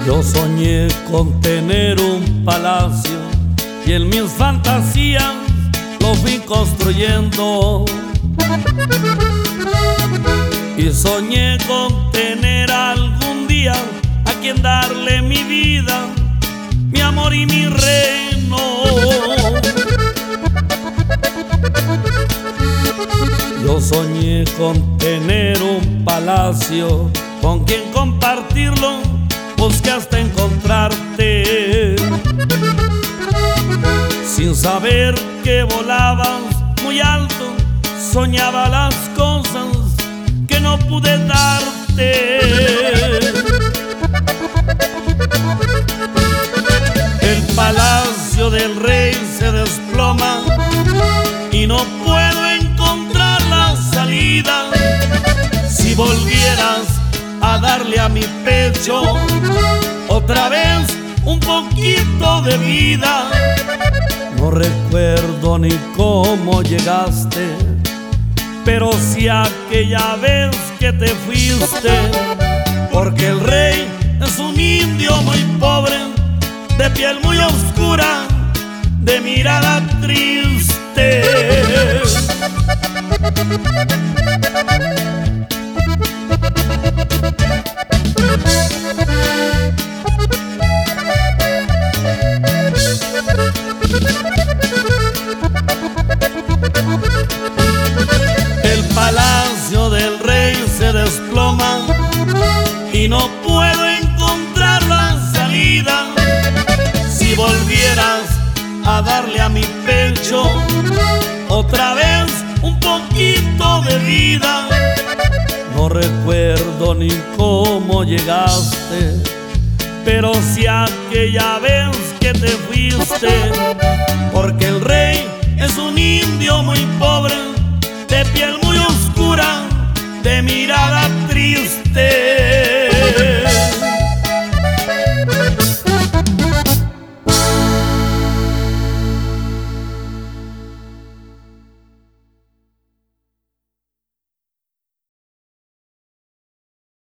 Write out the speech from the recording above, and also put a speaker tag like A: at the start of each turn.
A: Yo soñé con tener un palacio y en mis fantasías lo fui construyendo. Y soñé con tener algún día a quien darle mi vida, mi amor y mi reino. Yo soñé con tener un palacio con quien compartirlo, busqué hasta encontrarte, sin saber que volabas muy alto. Soñaba las cosas que no pude darte. El palacio del rey se desploma y no puedo encontrar la salida. Si volvieras a darle a mi pecho otra vez un poquito de vida. No recuerdo ni cómo llegaste, pero sí aquella vez que te fuiste, porque el rey es un indio muy pobre, de piel muy oscura, de mirada triste. El palacio del rey se desploma y no puedo encontrar la salida. Si volvieras a darle a mi pecho otra vez un poquito de vida. No recuerdo ni cómo llegaste, pero sí aquella vez que te fuiste,